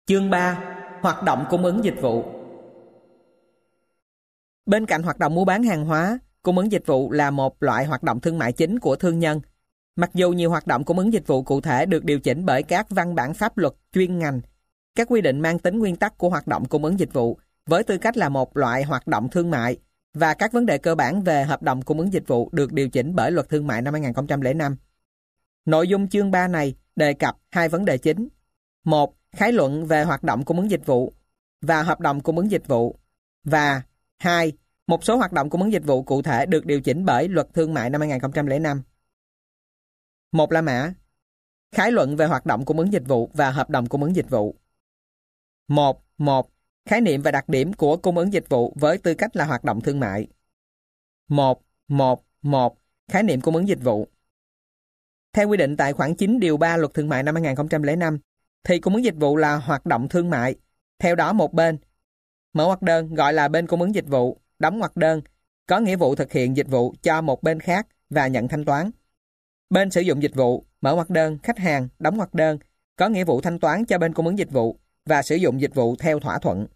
Chương 3. Hoạt động cung ứng dịch vụ. Bên cạnh hoạt động mua bán hàng hóa, cung ứng dịch vụ là một loại hoạt động thương mại chính của thương nhân. Mặc dù nhiều hoạt động cung ứng dịch vụ cụ thể được điều chỉnh bởi các văn bản pháp luật chuyên ngành, các quy định mang tính nguyên tắc của hoạt động cung ứng dịch vụ với tư cách là một loại hoạt động thương mại và các vấn đề cơ bản về hợp đồng cung ứng dịch vụ được điều chỉnh bởi Luật Thương mại năm 2005. Nội dung chương 3 này đề cập hai vấn đề chính. 1. Khái luận về hoạt động cung ứng dịch vụ và hợp đồng cung ứng dịch vụ. Và 2. Một số hoạt động cung ứng dịch vụ cụ thể được điều chỉnh bởi Luật Thương mại năm 2005. 1 la mã. Khái luận về hoạt động cung ứng dịch vụ và hợp đồng cung ứng dịch vụ. 1. Khái niệm và đặc điểm của cung ứng dịch vụ với tư cách là hoạt động thương mại. 1. Khái niệm cung ứng dịch vụ. Theo quy định tại khoản 9 điều 3 Luật Thương mại năm 2005, thì cung ứng dịch vụ là hoạt động thương mại. Theo đó một bên, mở ngoặc đơn gọi là bên cung ứng dịch vụ, đóng ngoặc đơn, có nghĩa vụ thực hiện dịch vụ cho một bên khác và nhận thanh toán. Bên sử dụng dịch vụ, mở ngoặc đơn, khách hàng, đóng ngoặc đơn, có nghĩa vụ thanh toán cho bên cung ứng dịch vụ và sử dụng dịch vụ theo thỏa thuận.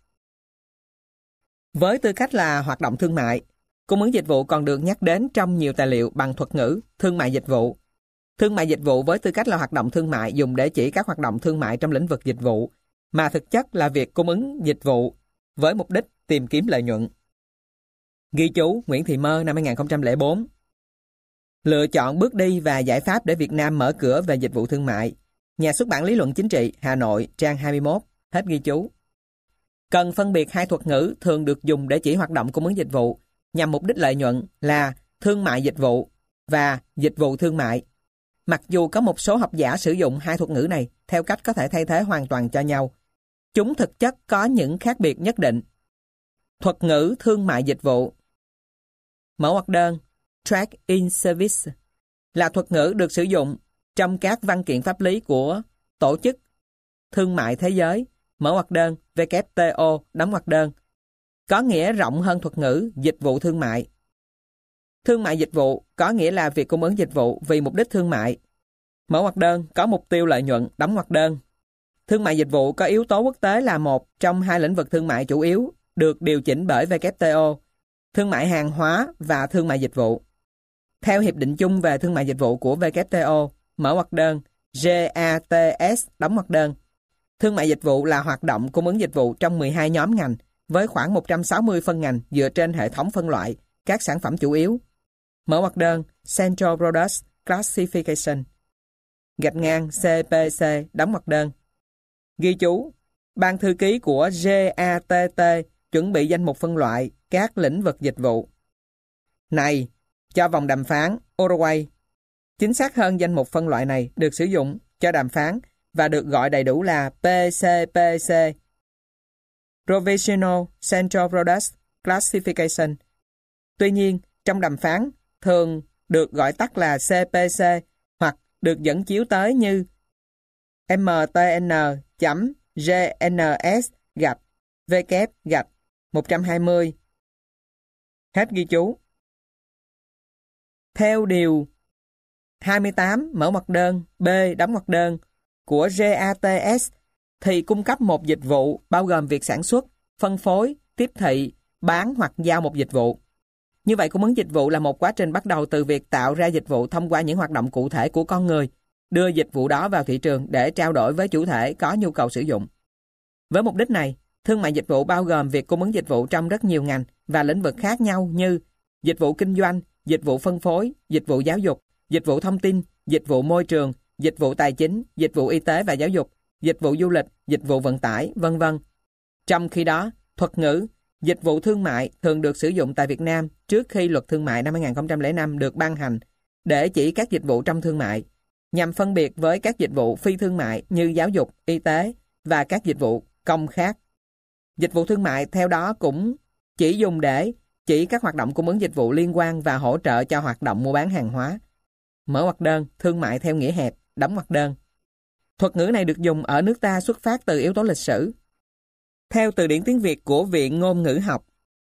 Với tư cách là hoạt động thương mại, cung ứng dịch vụ còn được nhắc đến trong nhiều tài liệu bằng thuật ngữ thương mại dịch vụ. Thương mại dịch vụ với tư cách là hoạt động thương mại dùng để chỉ các hoạt động thương mại trong lĩnh vực dịch vụ, mà thực chất là việc cung ứng dịch vụ với mục đích tìm kiếm lợi nhuận. Ghi chú Nguyễn Thị Mơ năm 2004. Lựa chọn bước đi và giải pháp để Việt Nam mở cửa về dịch vụ thương mại. Nhà xuất bản Lý luận Chính trị, Hà Nội, trang 21. Hết ghi chú. Cần phân biệt hai thuật ngữ thường được dùng để chỉ hoạt động cung ứng dịch vụ nhằm mục đích lợi nhuận là thương mại dịch vụ và dịch vụ thương mại. Mặc dù có một số học giả sử dụng hai thuật ngữ này theo cách có thể thay thế hoàn toàn cho nhau, chúng thực chất có những khác biệt nhất định. Thuật ngữ thương mại dịch vụ. Mở ngoặc đơn, Trade-in Service, là thuật ngữ được sử dụng trong các văn kiện pháp lý của Tổ chức Thương mại Thế giới, mở ngoặc đơn, WTO, đóng ngoặc đơn, có nghĩa rộng hơn thuật ngữ dịch vụ thương mại. Thương mại dịch vụ có nghĩa là việc cung ứng dịch vụ vì mục đích thương mại. Mở ngoặc đơn có mục tiêu lợi nhuận, đóng ngoặc đơn. Thương mại dịch vụ có yếu tố quốc tế là một trong hai lĩnh vực thương mại chủ yếu được điều chỉnh bởi WTO, thương mại hàng hóa và thương mại dịch vụ. Theo Hiệp định chung về thương mại dịch vụ của WTO, mở ngoặc đơn, GATS, đóng ngoặc đơn, thương mại dịch vụ là hoạt động cung ứng dịch vụ trong 12 nhóm ngành với khoảng 160 phân ngành dựa trên hệ thống phân loại các sản phẩm chủ yếu. Mở ngoặc đơn, Central Products Classification, CPC, đóng ngoặc đơn. Ghi chú, Ban thư ký của GATT chuẩn bị danh mục phân loại các lĩnh vực dịch vụ này cho vòng đàm phán Uruguay. Chính xác hơn, danh mục phân loại này được sử dụng cho đàm phán và được gọi đầy đủ là PCPC, Provisional Central Products Classification. Tuy nhiên, trong đàm phán thường được gọi tắt là CPC hoặc được dẫn chiếu tới như MTN.GNS-W-120. Hết ghi chú. Theo điều 28 mở ngoặc đơn, B đóng ngoặc đơn của GATS thì cung cấp một dịch vụ bao gồm việc sản xuất, phân phối, tiếp thị, bán hoặc giao một dịch vụ. Như vậy, cung ứng dịch vụ là một quá trình bắt đầu từ việc tạo ra dịch vụ thông qua những hoạt động cụ thể của con người, đưa dịch vụ đó vào thị trường để trao đổi với chủ thể có nhu cầu sử dụng. Với mục đích này, thương mại dịch vụ bao gồm việc cung ứng dịch vụ trong rất nhiều ngành và lĩnh vực khác nhau như dịch vụ kinh doanh, dịch vụ phân phối, dịch vụ giáo dục, dịch vụ thông tin, dịch vụ môi trường, dịch vụ tài chính, dịch vụ y tế và giáo dục, dịch vụ du lịch, dịch vụ vận tải, v.v. Trong khi đó, thuật ngữ dịch vụ thương mại thường được sử dụng tại Việt Nam trước khi Luật Thương mại năm 2005 được ban hành để chỉ các dịch vụ trong thương mại, nhằm phân biệt với các dịch vụ phi thương mại như giáo dục, y tế và các dịch vụ công khác. Dịch vụ thương mại theo đó cũng chỉ dùng để chỉ các hoạt động cung ứng dịch vụ liên quan và hỗ trợ cho hoạt động mua bán hàng hóa. Mở ngoặc đơn, thương mại theo nghĩa hẹp, đóng ngoặc đơn. Thuật ngữ này được dùng ở nước ta xuất phát từ yếu tố lịch sử. Theo từ điển tiếng Việt của Viện Ngôn ngữ học.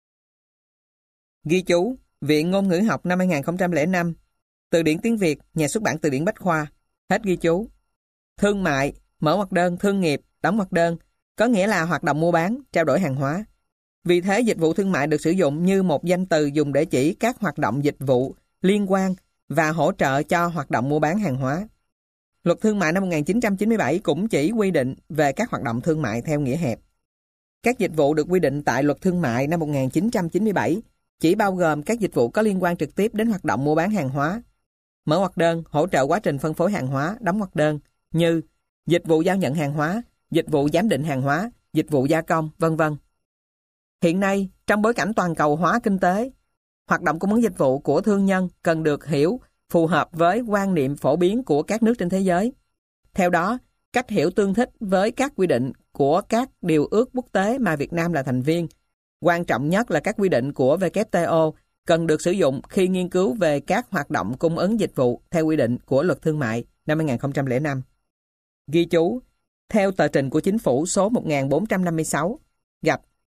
Ghi chú, Viện Ngôn ngữ học năm 2005, từ điển tiếng Việt, Nhà xuất bản Từ điển Bách khoa. Hết ghi chú. Thương mại, mở ngoặc đơn, thương nghiệp, đóng ngoặc đơn, có nghĩa là hoạt động mua bán, trao đổi hàng hóa. Vì thế, dịch vụ thương mại được sử dụng như một danh từ dùng để chỉ các hoạt động dịch vụ liên quan và hỗ trợ cho hoạt động mua bán hàng hóa. Luật thương mại năm 1997 cũng chỉ quy định về các hoạt động thương mại theo nghĩa hẹp. Các dịch vụ được quy định tại Luật thương mại năm 1997 chỉ bao gồm các dịch vụ có liên quan trực tiếp đến hoạt động mua bán hàng hóa, mở ngoặc đơn, hỗ trợ quá trình phân phối hàng hóa, đóng ngoặc đơn, như dịch vụ giao nhận hàng hóa, dịch vụ giám định hàng hóa, dịch vụ gia công, v.v. Hiện nay, trong bối cảnh toàn cầu hóa kinh tế, hoạt động cung ứng dịch vụ của thương nhân cần được hiểu phù hợp với quan niệm phổ biến của các nước trên thế giới. Theo đó, cách hiểu tương thích với các quy định của các điều ước quốc tế mà Việt Nam là thành viên. Quan trọng nhất là các quy định của WTO cần được sử dụng khi nghiên cứu về các hoạt động cung ứng dịch vụ theo quy định của Luật Thương mại năm 2005. Ghi chú, theo tờ trình của Chính phủ số 1456, gạch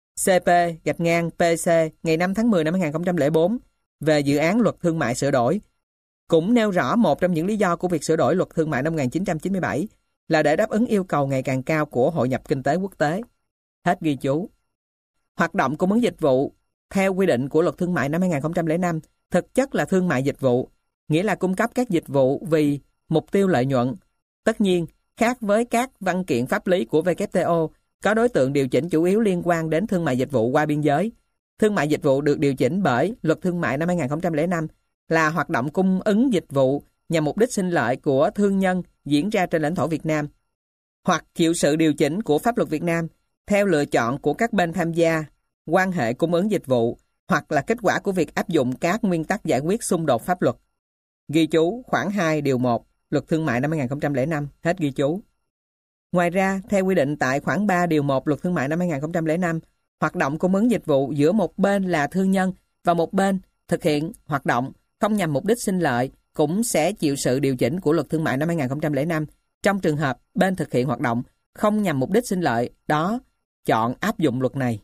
CP-PC ngày 5 tháng 10 năm 2004 về dự án Luật Thương mại sửa đổi, cũng nêu rõ một trong những lý do của việc sửa đổi Luật Thương mại năm 1997 là để đáp ứng yêu cầu ngày càng cao của hội nhập kinh tế quốc tế. Hết ghi chú. Hoạt động cung ứng dịch vụ theo quy định của Luật Thương mại năm 2005 thực chất là thương mại dịch vụ, nghĩa là cung cấp các dịch vụ vì mục tiêu lợi nhuận. Tất nhiên, khác với các văn kiện pháp lý của WTO, có đối tượng điều chỉnh chủ yếu liên quan đến thương mại dịch vụ qua biên giới. Thương mại dịch vụ được điều chỉnh bởi Luật Thương mại năm 2005 là hoạt động cung ứng dịch vụ nhằm mục đích sinh lợi của thương nhân diễn ra trên lãnh thổ Việt Nam, hoặc chịu sự điều chỉnh của pháp luật Việt Nam theo lựa chọn của các bên tham gia quan hệ cung ứng dịch vụ, hoặc là kết quả của việc áp dụng các nguyên tắc giải quyết xung đột pháp luật. Ghi chú khoản 2 điều 1 Luật Thương mại năm 2005. Hết ghi chú. Ngoài ra, theo quy định tại khoản 3 điều 1 Luật Thương mại năm 2005, hoạt động cung ứng dịch vụ giữa một bên là thương nhân và một bên thực hiện hoạt động không nhằm mục đích sinh lợi cũng sẽ chịu sự điều chỉnh của Luật Thương mại năm 2005 trong trường hợp bên thực hiện hoạt động không nhằm mục đích sinh lợi đó chọn áp dụng luật này.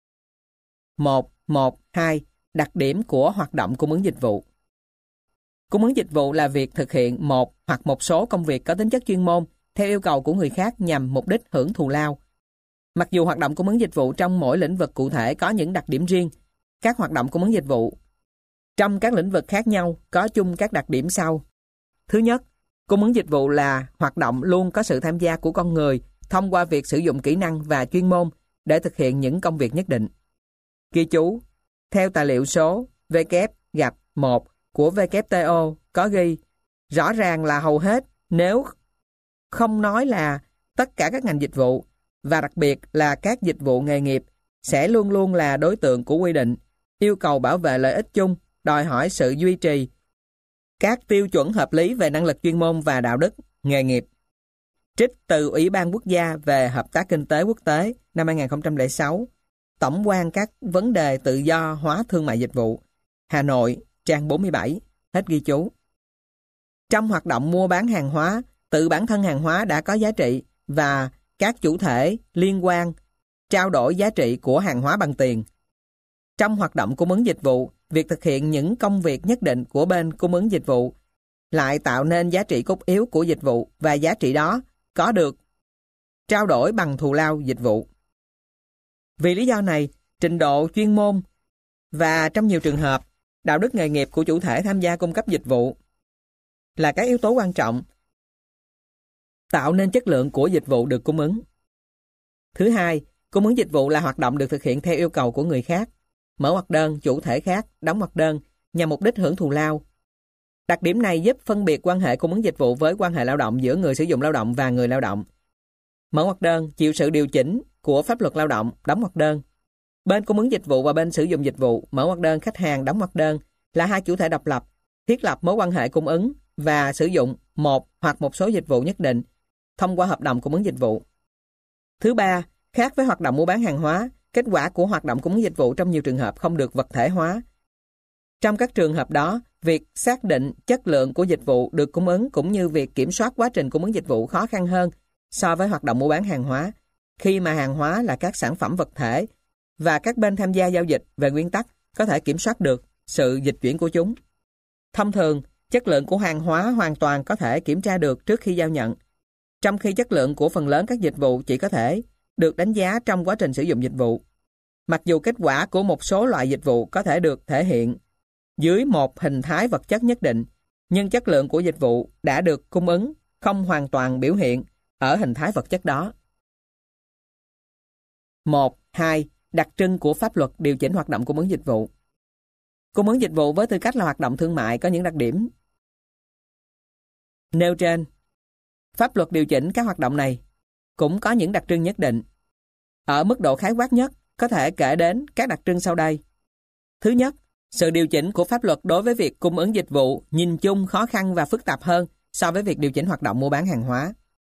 1.1.2 Đặc điểm của hoạt động cung ứng dịch vụ. Cung ứng dịch vụ là việc thực hiện một hoặc một số công việc có tính chất chuyên môn theo yêu cầu của người khác nhằm mục đích hưởng thù lao. Mặc dù hoạt động cung ứng dịch vụ trong mỗi lĩnh vực cụ thể có những đặc điểm riêng, các hoạt động cung ứng dịch vụ trong các lĩnh vực khác nhau có chung các đặc điểm sau. Thứ nhất, cung ứng dịch vụ là hoạt động luôn có sự tham gia của con người thông qua việc sử dụng kỹ năng và chuyên môn để thực hiện những công việc nhất định. Ghi chú, theo tài liệu số W-1 của WTO có ghi, rõ ràng là hầu hết, nếu không nói là tất cả các ngành dịch vụ, và đặc biệt là các dịch vụ nghề nghiệp, sẽ luôn luôn là đối tượng của quy định, yêu cầu bảo vệ lợi ích chung, đòi hỏi sự duy trì các tiêu chuẩn hợp lý về năng lực chuyên môn và đạo đức nghề nghiệp. Trích từ Ủy ban Quốc gia về Hợp tác Kinh tế Quốc tế năm 2006, Tổng quan các vấn đề tự do hóa thương mại dịch vụ, Hà Nội, trang 47, hết ghi chú. Trong hoạt động mua bán hàng hóa, tự bản thân hàng hóa đã có giá trị và các chủ thể liên quan trao đổi giá trị của hàng hóa bằng tiền. Trong hoạt động cung ứng dịch vụ, việc thực hiện những công việc nhất định của bên cung ứng dịch vụ lại tạo nên giá trị cốt yếu của dịch vụ và giá trị đó có được trao đổi bằng thù lao dịch vụ. Vì lý do này, trình độ chuyên môn và trong nhiều trường hợp, đạo đức nghề nghiệp của chủ thể tham gia cung cấp dịch vụ là các yếu tố quan trọng tạo nên chất lượng của dịch vụ được cung ứng. Thứ hai, cung ứng dịch vụ là hoạt động được thực hiện theo yêu cầu của người khác, mở ngoặc đơn, chủ thể khác, đóng ngoặc đơn nhằm mục đích hưởng thù lao. Đặc điểm này giúp phân biệt quan hệ cung ứng dịch vụ với quan hệ lao động giữa người sử dụng lao động và người lao động. Mở ngoặc đơn chịu sự điều chỉnh của pháp luật lao động, đóng ngoặc đơn. Bên cung ứng dịch vụ và bên sử dụng dịch vụ, mở ngoặc đơn, khách hàng, đóng ngoặc đơn là hai chủ thể độc lập, thiết lập mối quan hệ cung ứng và sử dụng một hoặc một số dịch vụ nhất định thông qua hợp đồng cung ứng dịch vụ. Thứ ba, khác với hoạt động mua bán hàng hóa, kết quả của hoạt động cung ứng dịch vụ trong nhiều trường hợp không được vật thể hóa. Trong các trường hợp đó, việc xác định chất lượng của dịch vụ được cung ứng cũng như việc kiểm soát quá trình cung ứng dịch vụ khó khăn hơn so với hoạt động mua bán hàng hóa, khi mà hàng hóa là các sản phẩm vật thể và các bên tham gia giao dịch về nguyên tắc có thể kiểm soát được sự dịch chuyển của chúng. Thông thường, chất lượng của hàng hóa hoàn toàn có thể kiểm tra được trước khi giao nhận, trong khi chất lượng của phần lớn các dịch vụ chỉ có thể được đánh giá trong quá trình sử dụng dịch vụ. Mặc dù kết quả của một số loại dịch vụ có thể được thể hiện dưới một hình thái vật chất nhất định, nhưng chất lượng của dịch vụ đã được cung ứng không hoàn toàn biểu hiện ở hình thái vật chất đó. 1. 2. Đặc trưng của pháp luật điều chỉnh hoạt động cung ứng dịch vụ. Cung ứng dịch vụ với tư cách là hoạt động thương mại có những đặc điểm nêu trên. Pháp luật điều chỉnh các hoạt động này cũng có những đặc trưng nhất định. Ở mức độ khái quát nhất, có thể kể đến các đặc trưng sau đây. Thứ nhất, sự điều chỉnh của pháp luật đối với việc cung ứng dịch vụ nhìn chung khó khăn và phức tạp hơn so với việc điều chỉnh hoạt động mua bán hàng hóa.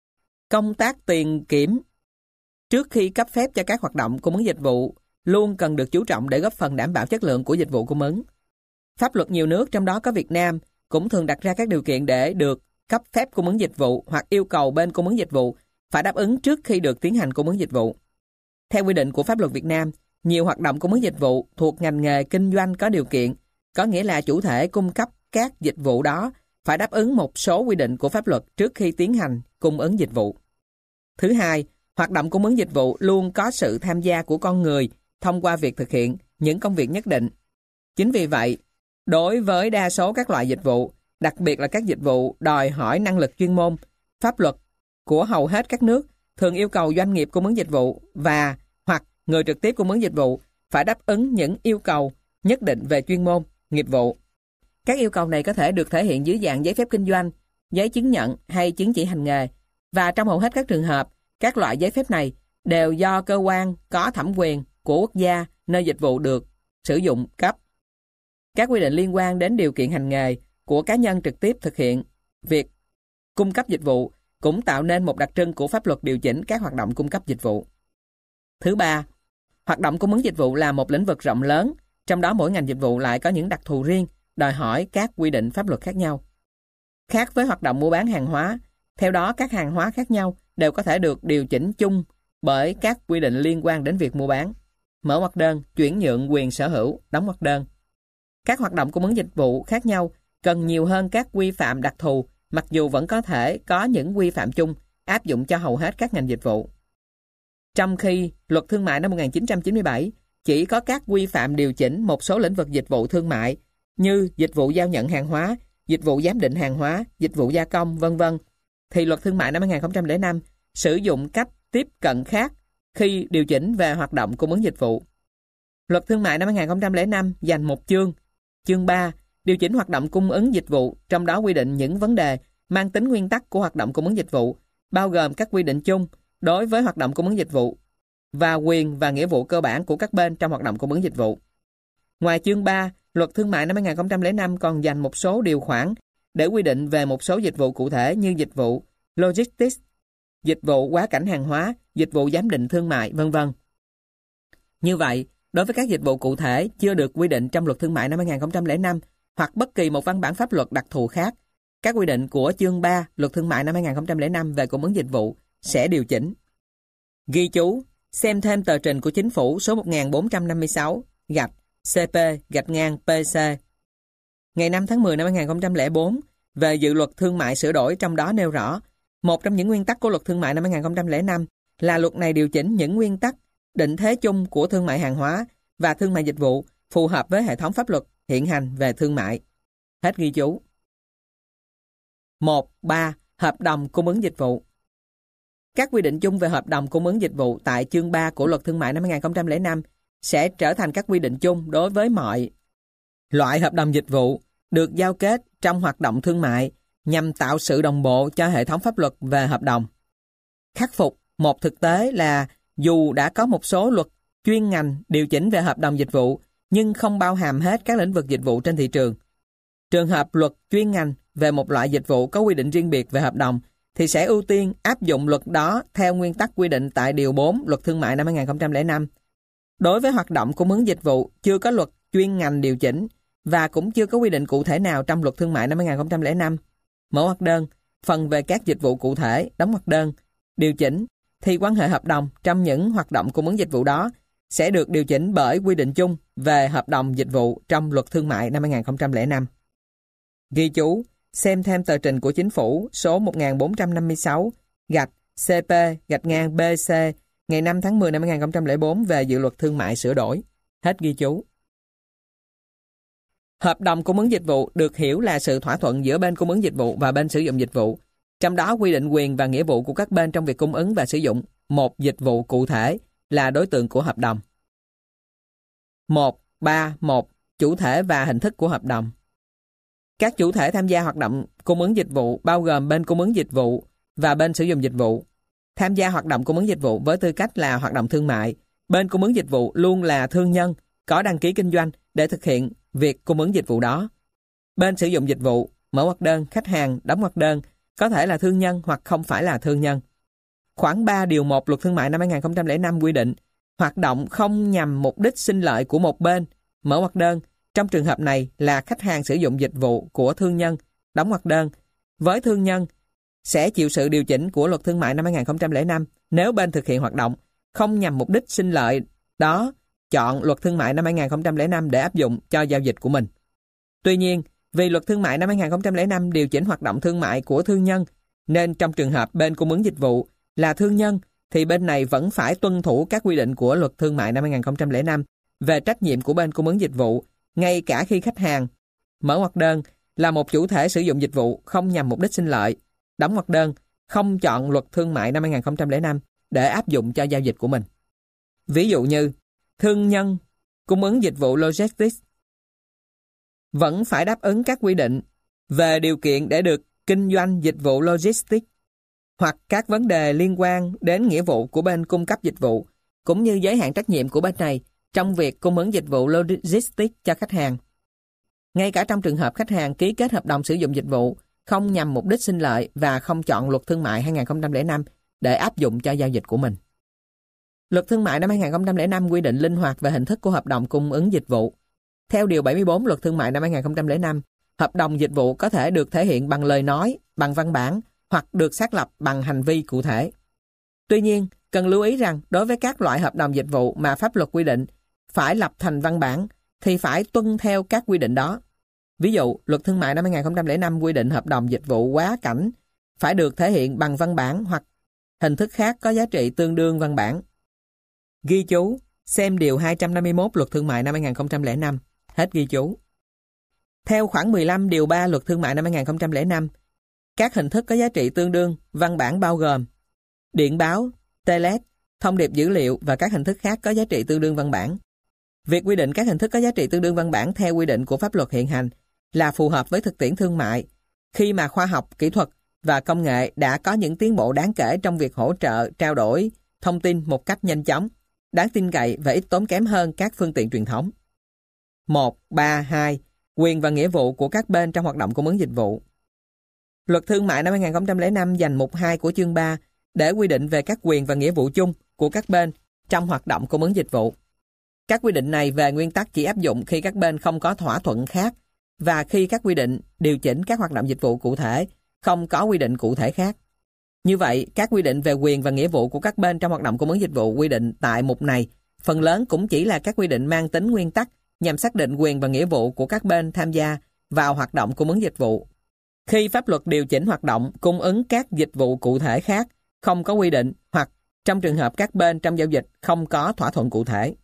Công tác tiền kiểm trước khi cấp phép cho các hoạt động cung ứng dịch vụ luôn cần được chú trọng để góp phần đảm bảo chất lượng của dịch vụ cung ứng. Pháp luật nhiều nước, trong đó có Việt Nam, cũng thường đặt ra các điều kiện để được cấp phép cung ứng dịch vụ hoặc yêu cầu bên cung ứng dịch vụ phải đáp ứng trước khi được tiến hành cung ứng dịch vụ. Theo quy định của pháp luật Việt Nam, nhiều hoạt động cung ứng dịch vụ thuộc ngành nghề kinh doanh có điều kiện, có nghĩa là chủ thể cung cấp các dịch vụ đó phải đáp ứng một số quy định của pháp luật trước khi tiến hành cung ứng dịch vụ. Thứ hai, hoạt động cung ứng dịch vụ luôn có sự tham gia của con người thông qua việc thực hiện những công việc nhất định. Chính vì vậy, đối với đa số các loại dịch vụ, đặc biệt là các dịch vụ đòi hỏi năng lực chuyên môn, pháp luật của hầu hết các nước thường yêu cầu doanh nghiệp cung ứng dịch vụ và hoặc người trực tiếp cung ứng dịch vụ phải đáp ứng những yêu cầu nhất định về chuyên môn, nghiệp vụ. Các yêu cầu này có thể được thể hiện dưới dạng giấy phép kinh doanh, giấy chứng nhận hay chứng chỉ hành nghề, và trong hầu hết các trường hợp, các loại giấy phép này đều do cơ quan có thẩm quyền của quốc gia nơi dịch vụ được sử dụng cấp. Các quy định liên quan đến điều kiện hành nghề của cá nhân trực tiếp thực hiện việc cung cấp dịch vụ cũng tạo nên một đặc trưng của pháp luật điều chỉnh các hoạt động cung cấp dịch vụ. Thứ ba, hoạt động cung ứng dịch vụ là một lĩnh vực rộng lớn, trong đó mỗi ngành dịch vụ lại có những đặc thù riêng, đòi hỏi các quy định pháp luật khác nhau. Khác với hoạt động mua bán hàng hóa, theo đó các hàng hóa khác nhau đều có thể được điều chỉnh chung bởi các quy định liên quan đến việc mua bán, mở hoạt đơn, chuyển nhượng quyền sở hữu, đóng hoạt đơn. Các hoạt động cung ứng dịch vụ khác nhau cần nhiều hơn các quy phạm đặc thù, mặc dù vẫn có thể có những quy phạm chung áp dụng cho hầu hết các ngành dịch vụ. Trong khi Luật Thương mại năm 1997 chỉ có các quy phạm điều chỉnh một số lĩnh vực dịch vụ thương mại như dịch vụ giao nhận hàng hóa, dịch vụ giám định hàng hóa, dịch vụ gia công, v.v. thì Luật Thương mại năm 2005 sử dụng cách tiếp cận khác khi điều chỉnh về hoạt động cung ứng dịch vụ. Luật Thương mại năm 2005 dành một chương 3, điều chỉnh hoạt động cung ứng dịch vụ, trong đó quy định những vấn đề mang tính nguyên tắc của hoạt động cung ứng dịch vụ, bao gồm các quy định chung đối với hoạt động cung ứng dịch vụ và quyền và nghĩa vụ cơ bản của các bên trong hoạt động cung ứng dịch vụ. Ngoài chương 3, Luật Thương mại năm 2005 còn dành một số điều khoản để quy định về một số dịch vụ cụ thể như dịch vụ logistics, dịch vụ quá cảnh hàng hóa, dịch vụ giám định thương mại, v.v. Như vậy, đối với các dịch vụ cụ thể chưa được quy định trong Luật Thương mại năm 2005 hoặc bất kỳ một văn bản pháp luật đặc thù khác, các quy định của chương 3 Luật Thương mại năm 2005 về cung ứng dịch vụ sẽ điều chỉnh. Ghi chú, xem thêm tờ trình của Chính phủ số 1456-CP-PC ngày 5 tháng 10 năm 2004 về dự luật thương mại sửa đổi, trong đó nêu rõ, một trong những nguyên tắc của Luật Thương mại năm 2005 là luật này điều chỉnh những nguyên tắc định thế chung của thương mại hàng hóa và thương mại dịch vụ phù hợp với hệ thống pháp luật hiện hành về thương mại. Hết ghi chú. 1.3. Hợp đồng cung ứng dịch vụ. Các quy định chung về hợp đồng cung ứng dịch vụ tại chương 3 của Luật Thương mại năm 2005 sẽ trở thành các quy định chung đối với mọi loại hợp đồng dịch vụ được giao kết trong hoạt động thương mại nhằm tạo sự đồng bộ cho hệ thống pháp luật về hợp đồng. Khắc phục một thực tế là dù đã có một số luật chuyên ngành điều chỉnh về hợp đồng dịch vụ nhưng không bao hàm hết các lĩnh vực dịch vụ trên thị trường. Trường hợp luật chuyên ngành về một loại dịch vụ có quy định riêng biệt về hợp đồng thì sẽ ưu tiên áp dụng luật đó theo nguyên tắc quy định tại Điều 4 Luật Thương mại năm 2005. Đối với hoạt động cung ứng dịch vụ chưa có luật chuyên ngành điều chỉnh và cũng chưa có quy định cụ thể nào trong Luật Thương mại năm 2005, mở hoạt đơn, phần về các dịch vụ cụ thể, đóng hoạt đơn, điều chỉnh, thì quan hệ hợp đồng trong những hoạt động cung ứng dịch vụ đó sẽ được điều chỉnh bởi quy định chung về hợp đồng dịch vụ trong Luật Thương mại năm 2005. Ghi chú, xem thêm tờ trình của Chính phủ số 1456-CP-BC ngày 5 tháng 10 năm 2004 về dự luật thương mại sửa đổi. Hết ghi chú. Hợp đồng cung ứng dịch vụ được hiểu là sự thỏa thuận giữa bên cung ứng dịch vụ và bên sử dụng dịch vụ, trong đó quy định quyền và nghĩa vụ của các bên trong việc cung ứng và sử dụng một dịch vụ cụ thể là đối tượng của hợp đồng. 1.3.1 Chủ thể và hình thức của hợp đồng. Các chủ thể tham gia hoạt động cung ứng dịch vụ bao gồm bên cung ứng dịch vụ và bên sử dụng dịch vụ. Tham gia hoạt động cung ứng dịch vụ với tư cách là hoạt động thương mại, bên cung ứng dịch vụ luôn là thương nhân có đăng ký kinh doanh để thực hiện việc cung ứng dịch vụ đó. Bên sử dụng dịch vụ, mở hoạt đơn, khách hàng, đóng hoạt đơn có thể là thương nhân hoặc không phải là thương nhân. Khoản 3 điều 1 Luật Thương mại năm 2005 quy định hoạt động không nhằm mục đích sinh lợi của một bên, mở hoạt đơn, trong trường hợp này là khách hàng sử dụng dịch vụ của thương nhân, đóng hoạt đơn. Với thương nhân, sẽ chịu sự điều chỉnh của Luật Thương mại năm 2005 nếu bên thực hiện hoạt động không nhằm mục đích sinh lợi đó chọn Luật Thương mại năm 2005 để áp dụng cho giao dịch của mình. Tuy nhiên, vì Luật Thương mại năm 2005 điều chỉnh hoạt động thương mại của thương nhân, nên trong trường hợp bên cung ứng dịch vụ là thương nhân, thì bên này vẫn phải tuân thủ các quy định của Luật Thương mại năm 2005 về trách nhiệm của bên cung ứng dịch vụ, ngay cả khi khách hàng mở hoạt đơn là một chủ thể sử dụng dịch vụ không nhằm mục đích sinh lợi, đóng hoạt đơn không chọn Luật Thương mại năm 2005 để áp dụng cho giao dịch của mình. Ví dụ như, thương nhân cung ứng dịch vụ logistics vẫn phải đáp ứng các quy định về điều kiện để được kinh doanh dịch vụ logistics hoặc các vấn đề liên quan đến nghĩa vụ của bên cung cấp dịch vụ, cũng như giới hạn trách nhiệm của bên này trong việc cung ứng dịch vụ logistics cho khách hàng. Ngay cả trong trường hợp khách hàng ký kết hợp đồng sử dụng dịch vụ không nhằm mục đích sinh lợi và không chọn Luật Thương mại 2005 để áp dụng cho giao dịch của mình. Luật Thương mại năm 2005 quy định linh hoạt về hình thức của hợp đồng cung ứng dịch vụ. Theo Điều 74 Luật Thương mại năm 2005, hợp đồng dịch vụ có thể được thể hiện bằng lời nói, bằng văn bản hoặc được xác lập bằng hành vi cụ thể. Tuy nhiên, cần lưu ý rằng đối với các loại hợp đồng dịch vụ mà pháp luật quy định phải lập thành văn bản thì phải tuân theo các quy định đó. Ví dụ, Luật Thương mại năm 2005 quy định hợp đồng dịch vụ quá cảnh phải được thể hiện bằng văn bản hoặc hình thức khác có giá trị tương đương văn bản. Ghi chú, xem Điều 251 Luật Thương mại năm 2005. Hết ghi chú. Theo khoản 15 Điều 3 Luật Thương mại năm 2005, các hình thức có giá trị tương đương văn bản bao gồm điện báo, telex, thông điệp dữ liệu và các hình thức khác có giá trị tương đương văn bản. Việc quy định các hình thức có giá trị tương đương văn bản theo quy định của pháp luật hiện hành là phù hợp với thực tiễn thương mại, khi mà khoa học, kỹ thuật và công nghệ đã có những tiến bộ đáng kể trong việc hỗ trợ trao đổi thông tin một cách nhanh chóng, đáng tin cậy và ít tốn kém hơn các phương tiện truyền thống. 1.3.2 Quyền và nghĩa vụ của các bên trong hoạt động cung ứng dịch vụ. Luật Thương mại năm 2005 dành mục 2 của chương 3 để quy định về các quyền và nghĩa vụ chung của các bên trong hoạt động cung ứng dịch vụ. Các quy định này về nguyên tắc chỉ áp dụng khi các bên không có thỏa thuận khác và khi các quy định điều chỉnh các hoạt động dịch vụ cụ thể không có quy định cụ thể khác. Như vậy, các quy định về quyền và nghĩa vụ của các bên trong hoạt động cung ứng dịch vụ quy định tại mục này phần lớn cũng chỉ là các quy định mang tính nguyên tắc nhằm xác định quyền và nghĩa vụ của các bên tham gia vào hoạt động cung ứng dịch vụ. Khi pháp luật điều chỉnh hoạt động cung ứng các dịch vụ cụ thể khác không có quy định hoặc trong trường hợp các bên trong giao dịch không có thỏa thuận cụ thể.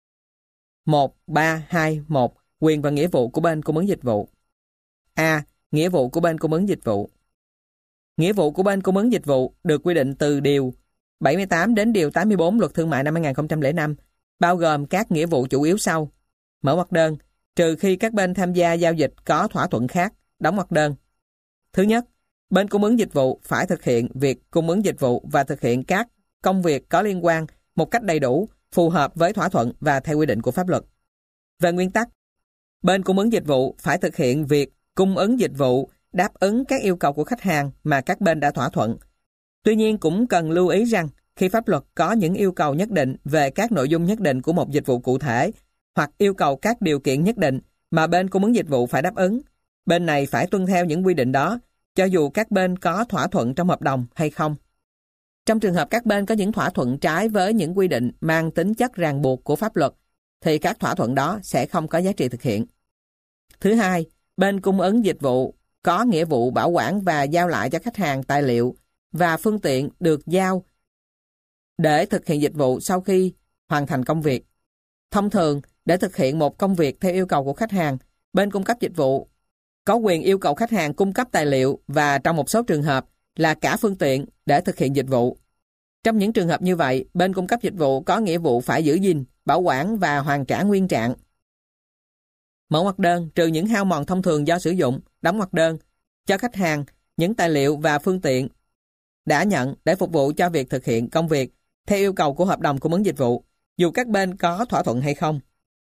1.3.2.1 Quyền và nghĩa vụ của bên cung ứng dịch vụ. A. Nghĩa vụ của bên cung ứng dịch vụ. Nghĩa vụ của bên cung ứng dịch vụ được quy định từ Điều 78 đến Điều 84 Luật Thương mại năm 2005, bao gồm các nghĩa vụ chủ yếu sau: mở hoạt đơn, trừ khi các bên tham gia giao dịch có thỏa thuận khác, đóng hoạt đơn. Thứ nhất, bên cung ứng dịch vụ phải thực hiện việc cung ứng dịch vụ và thực hiện các công việc có liên quan một cách đầy đủ, phù hợp với thỏa thuận và theo quy định của pháp luật. Về nguyên tắc, bên cung ứng dịch vụ phải thực hiện việc cung ứng dịch vụ đáp ứng các yêu cầu của khách hàng mà các bên đã thỏa thuận. Tuy nhiên cũng cần lưu ý rằng khi pháp luật có những yêu cầu nhất định về các nội dung nhất định của một dịch vụ cụ thể hoặc yêu cầu các điều kiện nhất định mà bên cung ứng dịch vụ phải đáp ứng, bên này phải tuân theo những quy định đó cho dù các bên có thỏa thuận trong hợp đồng hay không. Trong trường hợp các bên có những thỏa thuận trái với những quy định mang tính chất ràng buộc của pháp luật, thì các thỏa thuận đó sẽ không có giá trị thực hiện. Thứ hai, bên cung ứng dịch vụ có nghĩa vụ bảo quản và giao lại cho khách hàng tài liệu và phương tiện được giao để thực hiện dịch vụ sau khi hoàn thành công việc. Thông thường, để thực hiện một công việc theo yêu cầu của khách hàng, bên cung cấp dịch vụ có quyền yêu cầu khách hàng cung cấp tài liệu và trong một số trường hợp là cả phương tiện để thực hiện dịch vụ. Trong những trường hợp như vậy, bên cung cấp dịch vụ có nghĩa vụ phải giữ gìn, bảo quản và hoàn trả nguyên trạng. Mở ngoặc đơn trừ những hao mòn thông thường do sử dụng, đóng ngoặc đơn cho khách hàng những tài liệu và phương tiện đã nhận để phục vụ cho việc thực hiện công việc theo yêu cầu của hợp đồng cung ứng dịch vụ, dù các bên có thỏa thuận hay không.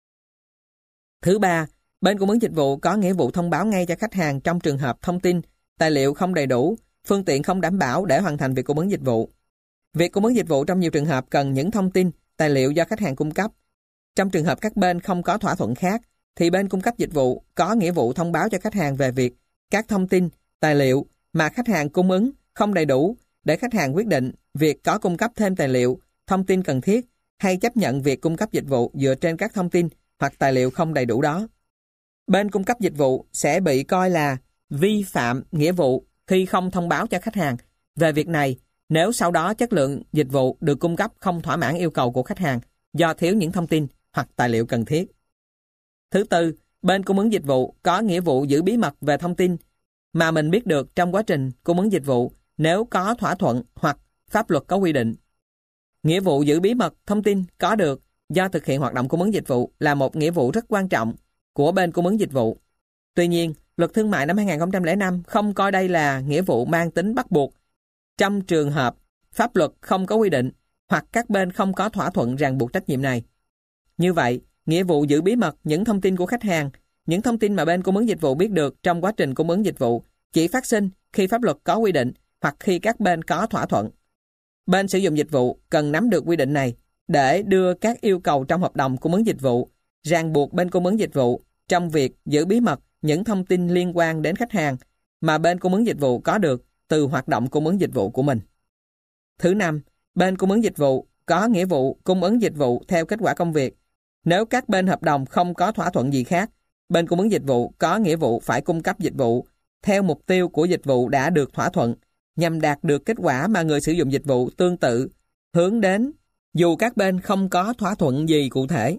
Thứ ba, bên cung ứng dịch vụ có nghĩa vụ thông báo ngay cho khách hàng trong trường hợp thông tin, tài liệu không đầy đủ, phương tiện không đảm bảo để hoàn thành việc cung ứng dịch vụ. Việc cung ứng dịch vụ trong nhiều trường hợp cần những thông tin, tài liệu do khách hàng cung cấp. Trong trường hợp các bên không có thỏa thuận khác, thì bên cung cấp dịch vụ có nghĩa vụ thông báo cho khách hàng về việc các thông tin, tài liệu mà khách hàng cung ứng không đầy đủ để khách hàng quyết định việc có cung cấp thêm tài liệu, thông tin cần thiết hay chấp nhận việc cung cấp dịch vụ dựa trên các thông tin hoặc tài liệu không đầy đủ đó. Bên cung cấp dịch vụ sẽ bị coi là vi phạm nghĩa vụ khi không thông báo cho khách hàng về việc này nếu sau đó chất lượng dịch vụ được cung cấp không thỏa mãn yêu cầu của khách hàng do thiếu những thông tin hoặc tài liệu cần thiết. Thứ tư, bên cung ứng dịch vụ có nghĩa vụ giữ bí mật về thông tin mà mình biết được trong quá trình cung ứng dịch vụ nếu có thỏa thuận hoặc pháp luật có quy định. Nghĩa vụ giữ bí mật thông tin có được do thực hiện hoạt động cung ứng dịch vụ là một nghĩa vụ rất quan trọng của bên cung ứng dịch vụ. Tuy nhiên, Luật Thương mại năm 2005 không coi đây là nghĩa vụ mang tính bắt buộc trong trường hợp pháp luật không có quy định hoặc các bên không có thỏa thuận ràng buộc trách nhiệm này. Như vậy, nghĩa vụ giữ bí mật những thông tin của khách hàng, những thông tin mà bên cung ứng dịch vụ biết được trong quá trình cung ứng dịch vụ chỉ phát sinh khi pháp luật có quy định hoặc khi các bên có thỏa thuận. Bên sử dụng dịch vụ cần nắm được quy định này để đưa các yêu cầu trong hợp đồng cung ứng dịch vụ ràng buộc bên cung ứng dịch vụ trong việc giữ bí mật những thông tin liên quan đến khách hàng mà bên cung ứng dịch vụ có được từ hoạt động cung ứng dịch vụ của mình. Thứ năm, bên cung ứng dịch vụ có nghĩa vụ cung ứng dịch vụ theo kết quả công việc. Nếu các bên hợp đồng không có thỏa thuận gì khác, bên cung ứng dịch vụ có nghĩa vụ phải cung cấp dịch vụ theo mục tiêu của dịch vụ đã được thỏa thuận nhằm đạt được kết quả mà người sử dụng dịch vụ tương tự hướng đến dù các bên không có thỏa thuận gì cụ thể.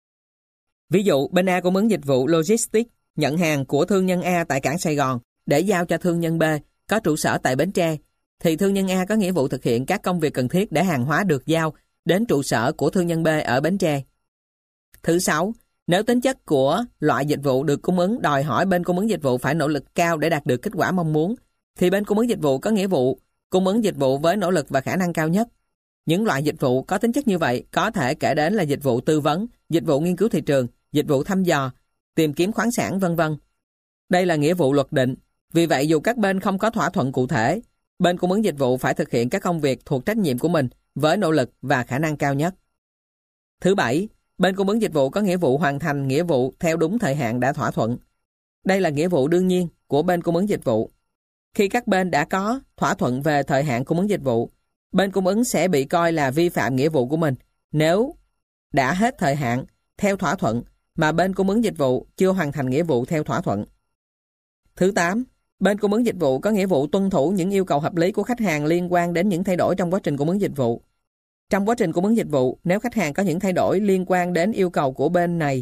Ví dụ, bên A cung ứng dịch vụ logistics nhận hàng của thương nhân A tại cảng Sài Gòn để giao cho thương nhân B có trụ sở tại Bến Tre, thì thương nhân A có nghĩa vụ thực hiện các công việc cần thiết để hàng hóa được giao đến trụ sở của thương nhân B ở Bến Tre. Thứ sáu, nếu tính chất của loại dịch vụ được cung ứng đòi hỏi bên cung ứng dịch vụ phải nỗ lực cao để đạt được kết quả mong muốn, thì bên cung ứng dịch vụ có nghĩa vụ cung ứng dịch vụ với nỗ lực và khả năng cao nhất. Những loại dịch vụ có tính chất như vậy có thể kể đến là dịch vụ tư vấn, dịch vụ nghiên cứu thị trường, dịch vụ thăm dò, tìm kiếm khoáng sản, v.v. Đây là nghĩa vụ luật định. Vì vậy, dù các bên không có thỏa thuận cụ thể, bên cung ứng dịch vụ phải thực hiện các công việc thuộc trách nhiệm của mình với nỗ lực và khả năng cao nhất. Thứ bảy, bên cung ứng dịch vụ có nghĩa vụ hoàn thành nghĩa vụ theo đúng thời hạn đã thỏa thuận. Đây là nghĩa vụ đương nhiên của bên cung ứng dịch vụ. Khi các bên đã có thỏa thuận về thời hạn cung ứng dịch vụ, bên cung ứng sẽ bị coi là vi phạm nghĩa vụ của mình nếu đã hết thời hạn theo thỏa thuận mà bên cung ứng dịch vụ chưa hoàn thành nghĩa vụ theo thỏa thuận. Thứ 8, bên cung ứng dịch vụ có nghĩa vụ tuân thủ những yêu cầu hợp lý của khách hàng liên quan đến những thay đổi trong quá trình cung ứng dịch vụ. Trong quá trình cung ứng dịch vụ, nếu khách hàng có những thay đổi liên quan đến yêu cầu của bên này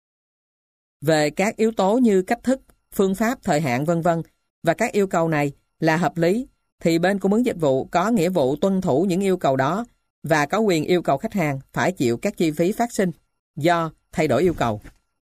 về các yếu tố như cách thức, phương pháp, thời hạn, v.v. và các yêu cầu này là hợp lý, thì bên cung ứng dịch vụ có nghĩa vụ tuân thủ những yêu cầu đó và có quyền yêu cầu khách hàng phải chịu các chi phí phát sinh do thay đổi yêu cầu.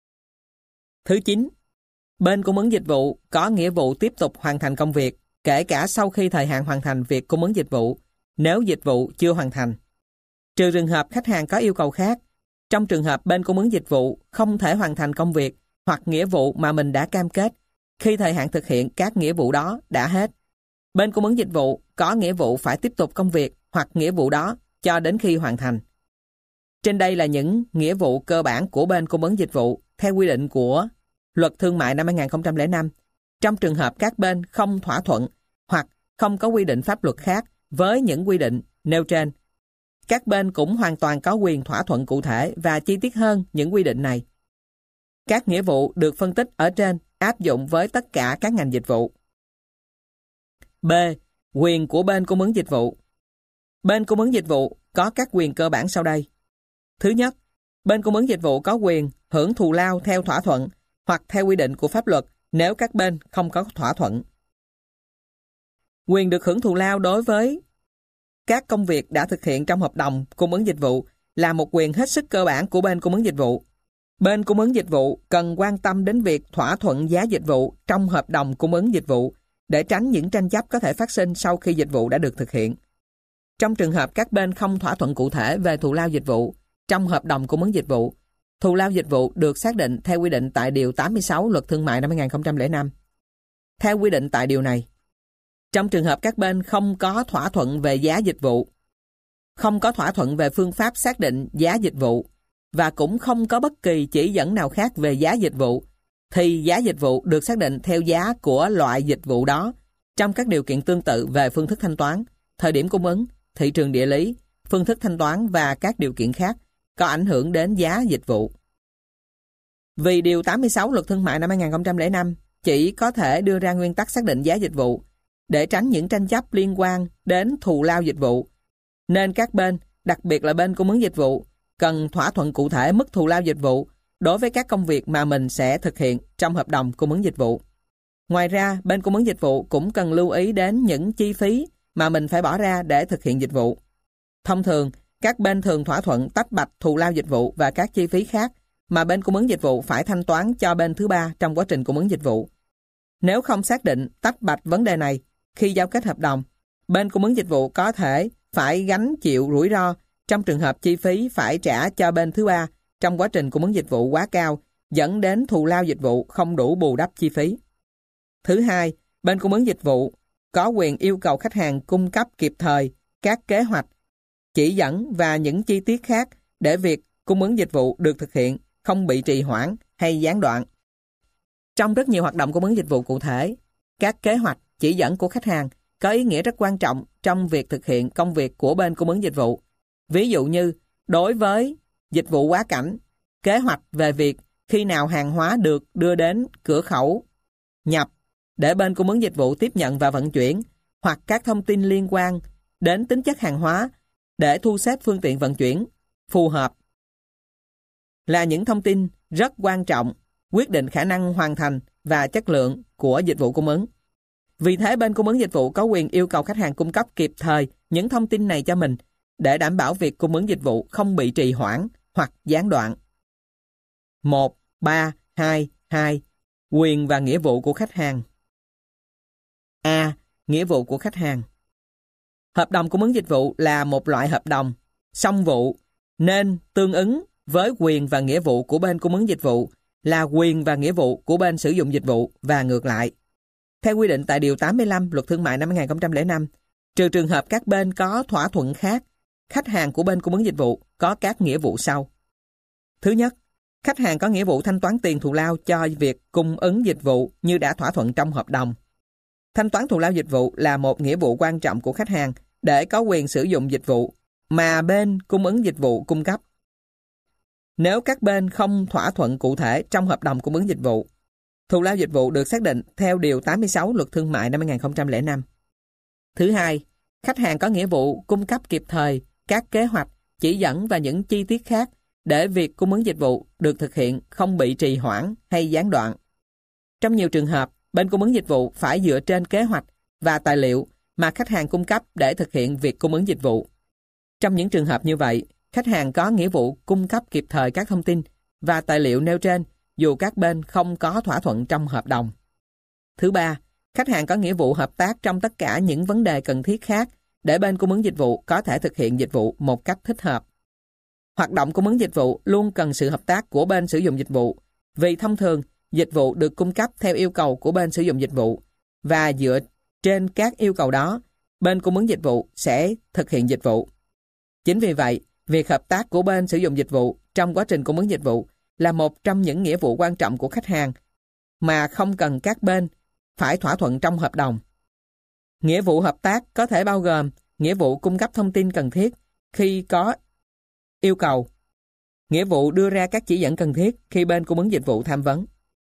Thứ 9, bên cung ứng dịch vụ có nghĩa vụ tiếp tục hoàn thành công việc, kể cả sau khi thời hạn hoàn thành việc cung ứng dịch vụ, nếu dịch vụ chưa hoàn thành. Trừ trường hợp khách hàng có yêu cầu khác, trong trường hợp bên cung ứng dịch vụ không thể hoàn thành công việc hoặc nghĩa vụ mà mình đã cam kết khi thời hạn thực hiện các nghĩa vụ đó đã hết, bên cung ứng dịch vụ có nghĩa vụ phải tiếp tục công việc hoặc nghĩa vụ đó cho đến khi hoàn thành. Trên đây là những nghĩa vụ cơ bản của bên cung ứng dịch vụ theo quy định của Luật Thương mại năm 2005 trong trường hợp các bên không thỏa thuận hoặc không có quy định pháp luật khác với những quy định nêu trên. Các bên cũng hoàn toàn có quyền thỏa thuận cụ thể và chi tiết hơn những quy định này. Các nghĩa vụ được phân tích ở trên áp dụng với tất cả các ngành dịch vụ. B. Quyền của bên cung ứng dịch vụ. Bên cung ứng dịch vụ có các quyền cơ bản sau đây. Thứ nhất, bên cung ứng dịch vụ có quyền hưởng thù lao theo thỏa thuận hoặc theo quy định của pháp luật nếu các bên không có thỏa thuận. Quyền được hưởng thù lao đối với các công việc đã thực hiện trong hợp đồng cung ứng dịch vụ là một quyền hết sức cơ bản của bên cung ứng dịch vụ. Bên cung ứng dịch vụ cần quan tâm đến việc thỏa thuận giá dịch vụ trong hợp đồng cung ứng dịch vụ để tránh những tranh chấp có thể phát sinh sau khi dịch vụ đã được thực hiện. Trong trường hợp các bên không thỏa thuận cụ thể về thù lao dịch vụ trong hợp đồng cung ứng dịch vụ, thù lao dịch vụ được xác định theo quy định tại Điều 86 Luật Thương mại năm 2005. Theo quy định tại điều này, trong trường hợp các bên không có thỏa thuận về giá dịch vụ, không có thỏa thuận về phương pháp xác định giá dịch vụ và cũng không có bất kỳ chỉ dẫn nào khác về giá dịch vụ, thì giá dịch vụ được xác định theo giá của loại dịch vụ đó trong các điều kiện tương tự về phương thức thanh toán, thời điểm cung ứng, thị trường địa lý, phương thức thanh toán và các điều kiện khác có ảnh hưởng đến giá dịch vụ. Vì Điều 86 Luật Thương mại năm 2005 chỉ có thể đưa ra nguyên tắc xác định giá dịch vụ để tránh những tranh chấp liên quan đến thù lao dịch vụ, nên các bên, đặc biệt là bên cung ứng dịch vụ, cần thỏa thuận cụ thể mức thù lao dịch vụ đối với các công việc mà mình sẽ thực hiện trong hợp đồng cung ứng dịch vụ. Ngoài ra, bên cung ứng dịch vụ cũng cần lưu ý đến những chi phí mà mình phải bỏ ra để thực hiện dịch vụ. Thông thường, các bên thường thỏa thuận tách bạch thù lao dịch vụ và các chi phí khác mà bên cung ứng dịch vụ phải thanh toán cho bên thứ ba trong quá trình cung ứng dịch vụ. Nếu không xác định tách bạch vấn đề này khi giao kết hợp đồng, bên cung ứng dịch vụ có thể phải gánh chịu rủi ro trong trường hợp chi phí phải trả cho bên thứ ba trong quá trình cung ứng dịch vụ quá cao, dẫn đến thù lao dịch vụ không đủ bù đắp chi phí. Thứ hai, bên cung ứng dịch vụ có quyền yêu cầu khách hàng cung cấp kịp thời các kế hoạch, chỉ dẫn và những chi tiết khác để việc cung ứng dịch vụ được thực hiện không bị trì hoãn hay gián đoạn. Trong rất nhiều hoạt động cung ứng dịch vụ cụ thể, các kế hoạch, chỉ dẫn của khách hàng có ý nghĩa rất quan trọng trong việc thực hiện công việc của bên cung ứng dịch vụ. Ví dụ như, đối với dịch vụ quá cảnh, kế hoạch về việc khi nào hàng hóa được đưa đến cửa khẩu, nhập, để bên cung ứng dịch vụ tiếp nhận và vận chuyển, hoặc các thông tin liên quan đến tính chất hàng hóa để thu xếp phương tiện vận chuyển phù hợp, là những thông tin rất quan trọng, quyết định khả năng hoàn thành và chất lượng của dịch vụ cung ứng. Vì thế, bên cung ứng dịch vụ có quyền yêu cầu khách hàng cung cấp kịp thời những thông tin này cho mình để đảm bảo việc cung ứng dịch vụ không bị trì hoãn hoặc gián đoạn. 1.3.2.2 Quyền và nghĩa vụ của khách hàng. A. Nghĩa vụ của khách hàng. Hợp đồng cung ứng dịch vụ là một loại hợp đồng song vụ nên tương ứng với quyền và nghĩa vụ của bên cung ứng dịch vụ là quyền và nghĩa vụ của bên sử dụng dịch vụ và ngược lại. Theo quy định tại Điều 85 Luật Thương mại năm 2005, trừ trường hợp các bên có thỏa thuận khác, khách hàng của bên cung ứng dịch vụ có các nghĩa vụ sau. Thứ nhất, khách hàng có nghĩa vụ thanh toán tiền thù lao cho việc cung ứng dịch vụ như đã thỏa thuận trong hợp đồng. Thanh toán thù lao dịch vụ là một nghĩa vụ quan trọng của khách hàng để có quyền sử dụng dịch vụ mà bên cung ứng dịch vụ cung cấp. Nếu các bên không thỏa thuận cụ thể trong hợp đồng cung ứng dịch vụ, thù lao dịch vụ được xác định theo Điều 86 Luật Thương mại năm 2005. Thứ hai, khách hàng có nghĩa vụ cung cấp kịp thời các kế hoạch, chỉ dẫn và những chi tiết khác để việc cung ứng dịch vụ được thực hiện không bị trì hoãn hay gián đoạn. Trong nhiều trường hợp, bên cung ứng dịch vụ phải dựa trên kế hoạch và tài liệu mà khách hàng cung cấp để thực hiện việc cung ứng dịch vụ. Trong những trường hợp như vậy, khách hàng có nghĩa vụ cung cấp kịp thời các thông tin và tài liệu nêu trên dù các bên không có thỏa thuận trong hợp đồng. Thứ ba, khách hàng có nghĩa vụ hợp tác trong tất cả những vấn đề cần thiết khác để bên cung ứng dịch vụ có thể thực hiện dịch vụ một cách thích hợp. Hoạt động cung ứng dịch vụ luôn cần sự hợp tác của bên sử dụng dịch vụ, vì thông thường dịch vụ được cung cấp theo yêu cầu của bên sử dụng dịch vụ và dựa trên các yêu cầu đó, bên cung ứng dịch vụ sẽ thực hiện dịch vụ. Chính vì vậy, việc hợp tác của bên sử dụng dịch vụ trong quá trình cung ứng dịch vụ là một trong những nghĩa vụ quan trọng của khách hàng mà không cần các bên phải thỏa thuận trong hợp đồng. Nghĩa vụ hợp tác có thể bao gồm nghĩa vụ cung cấp thông tin cần thiết khi có yêu cầu, nghĩa vụ đưa ra các chỉ dẫn cần thiết khi bên cung ứng dịch vụ tham vấn.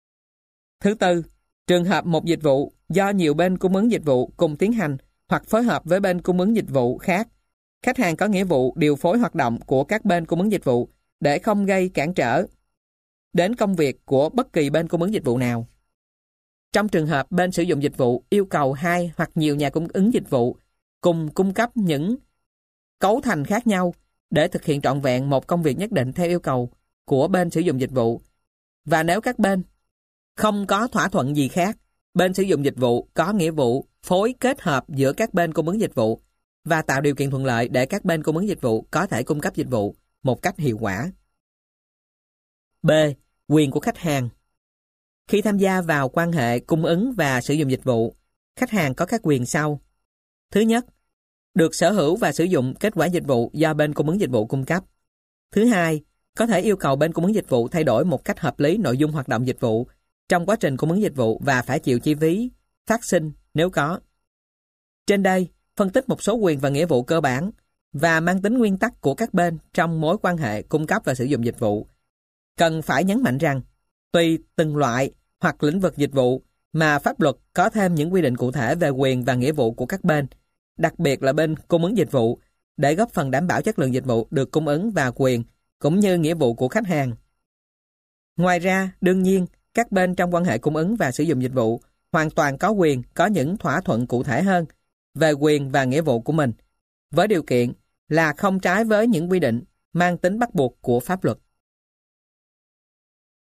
Thứ tư, trường hợp một dịch vụ do nhiều bên cung ứng dịch vụ cùng tiến hành hoặc phối hợp với bên cung ứng dịch vụ khác Khách hàng có nghĩa vụ điều phối hoạt động của các bên cung ứng dịch vụ để không gây cản trở đến công việc của bất kỳ bên cung ứng dịch vụ nào. Trong trường hợp bên sử dụng dịch vụ yêu cầu hai hoặc nhiều nhà cung ứng dịch vụ cùng cung cấp những cấu thành khác nhau để thực hiện trọn vẹn một công việc nhất định theo yêu cầu của bên sử dụng dịch vụ, và nếu các bên không có thỏa thuận gì khác, bên sử dụng dịch vụ có nghĩa vụ phối kết hợp giữa các bên cung ứng dịch vụ và tạo điều kiện thuận lợi để các bên cung ứng dịch vụ có thể cung cấp dịch vụ một cách hiệu quả. B. Quyền của khách hàng. Khi tham gia vào quan hệ cung ứng và sử dụng dịch vụ, khách hàng có các quyền sau. Thứ nhất, được sở hữu và sử dụng kết quả dịch vụ do bên cung ứng dịch vụ cung cấp. Thứ hai, có thể yêu cầu bên cung ứng dịch vụ thay đổi một cách hợp lý nội dung hoạt động dịch vụ trong quá trình cung ứng dịch vụ và phải chịu chi phí phát sinh nếu có. Trên đây, phân tích một số quyền và nghĩa vụ cơ bản và mang tính nguyên tắc của các bên trong mối quan hệ cung cấp và sử dụng dịch vụ. Cần phải nhấn mạnh rằng, tùy từng loại hoặc lĩnh vực dịch vụ mà pháp luật có thêm những quy định cụ thể về quyền và nghĩa vụ của các bên, đặc biệt là bên cung ứng dịch vụ, để góp phần đảm bảo chất lượng dịch vụ được cung ứng và quyền, cũng như nghĩa vụ của khách hàng. Ngoài ra, đương nhiên, các bên trong quan hệ cung ứng và sử dụng dịch vụ hoàn toàn có quyền có những thỏa thuận cụ thể hơn về quyền và nghĩa vụ của mình, với điều kiện là không trái với những quy định mang tính bắt buộc của pháp luật.